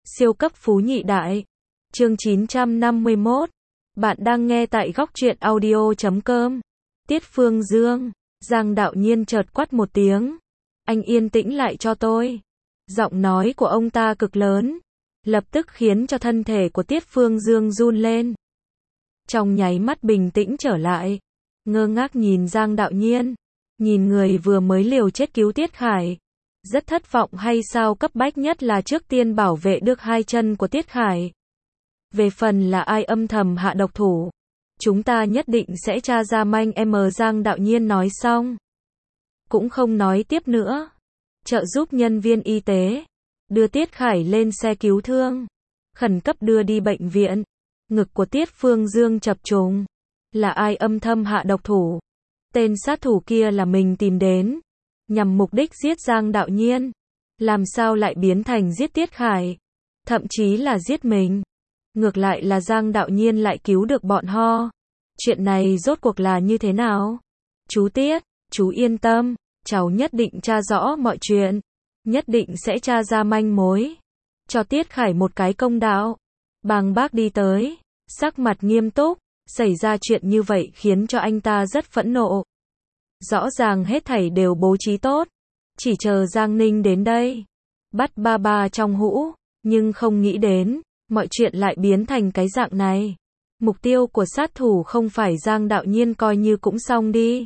Siêu cấp phú nhị đại. Chương 951. Bạn đang nghe tại góc truyện audio.com. Tiết Phương Dương. Giang Đạo Nhiên chợt quát một tiếng. Anh yên tĩnh lại cho tôi. Giọng nói của ông ta cực lớn, lập tức khiến cho thân thể của Tiết Phương Dương run lên. Trong nháy mắt bình tĩnh trở lại, ngơ ngác nhìn Giang Đạo Nhiên, nhìn người vừa mới liều chết cứu Tiết Khải. Rất thất vọng hay sao? Cấp bách nhất là trước tiên bảo vệ được hai chân của Tiết Khải. Về phần là ai âm thầm hạ độc thủ, chúng ta nhất định sẽ tra ra manh mối. Giang Đạo Nhiên nói xong, cũng không nói tiếp nữa, trợ giúp nhân viên y tế đưa Tiết Khải lên xe cứu thương, khẩn cấp đưa đi bệnh viện. Ngực của Tiết Phương Dương chập trùng. Là ai âm thầm hạ độc thủ? Tên sát thủ kia là mình tìm đến, nhằm mục đích giết Giang Đạo Nhiên. Làm sao lại biến thành giết Tiết Khải? Thậm chí là giết mình. Ngược lại là Giang Đạo Nhiên lại cứu được bọn họ. Chuyện này rốt cuộc là như thế nào? Chú Tiết, chú yên tâm, cháu nhất định tra rõ mọi chuyện, nhất định sẽ tra ra manh mối, cho Tiết Khải một cái công đạo. Bàng Bác đi tới, sắc mặt nghiêm túc. Xảy ra chuyện như vậy khiến cho anh ta rất phẫn nộ. Rõ ràng hết thảy đều bố trí tốt, chỉ chờ Giang Ninh đến đây, bắt ba trong hũ, nhưng không nghĩ đến, mọi chuyện lại biến thành cái dạng này. Mục tiêu của sát thủ không phải Giang Đạo Nhiên coi như cũng xong đi.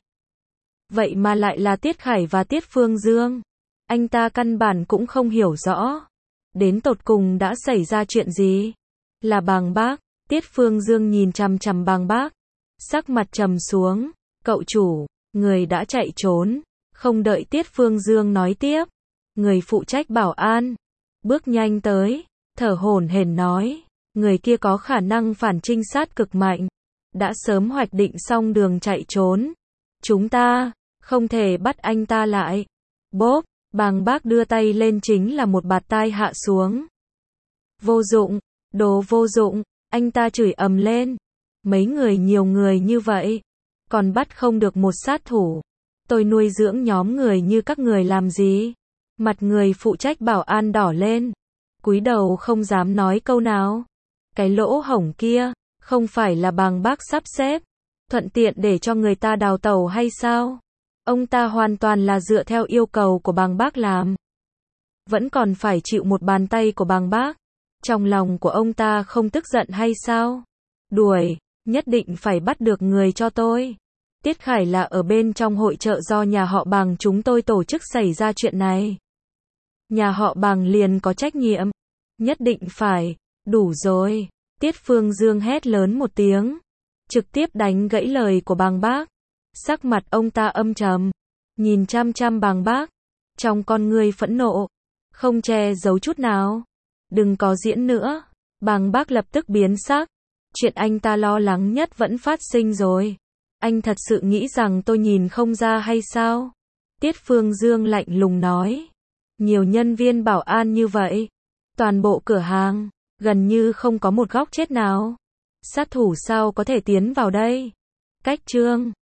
Vậy mà lại là Tiết Khải và Tiết Phương Dương. Anh ta căn bản cũng không hiểu rõ, đến tột cùng đã xảy ra chuyện gì. Là Bàng Bác. Tiết Phương Dương nhìn chằm chằm Bàng Bác, sắc mặt trầm xuống. Cậu chủ, người đã chạy trốn. Không đợi Tiết Phương Dương nói tiếp, người phụ trách bảo an bước nhanh tới, thở hổn hển nói, người kia có khả năng phản trinh sát cực mạnh, đã sớm hoạch định xong đường chạy trốn. Chúng ta không thể bắt anh ta lại. Bốp, Bàng Bác đưa tay lên chính là một bạt tai hạ xuống. Vô dụng, đồ vô dụng. Anh ta chửi ầm lên. Mấy người nhiều người như vậy, còn bắt không được một sát thủ. Tôi nuôi dưỡng nhóm người như các người làm gì? Mặt người phụ trách bảo an đỏ lên, cúi đầu không dám nói câu nào. Cái lỗ hổng kia, không phải là Bàng Bác sắp xếp, thuận tiện để cho người ta đào tẩu hay sao? Ông ta hoàn toàn là dựa theo yêu cầu của Bàng Bác làm. Vẫn còn phải chịu một bàn tay của Bàng Bác. Trong lòng của ông ta không tức giận hay sao? Đuổi, nhất định phải bắt được người cho tôi. Tiết Khải là ở bên trong hội chợ do nhà họ Bàng chúng tôi tổ chức xảy ra chuyện này. Nhà họ Bàng liền có trách nhiệm. Nhất định phải. Đủ rồi. Tiết Phương Dương hét lớn một tiếng, trực tiếp đánh gãy lời của Bàng Bác. Sắc mặt ông ta âm trầm, nhìn chăm chăm Bàng Bác, trong con ngươi phẫn nộ, không che giấu chút nào. Đừng có diễn nữa. Bàng Bác lập tức biến sắc. Chuyện anh ta lo lắng nhất vẫn phát sinh rồi. Anh thật sự nghĩ rằng tôi nhìn không ra hay sao? Tiết Phương Dương lạnh lùng nói. Nhiều nhân viên bảo an như vậy, toàn bộ cửa hàng, gần như không có một góc chết nào. Sát thủ sao có thể tiến vào đây? Cách chương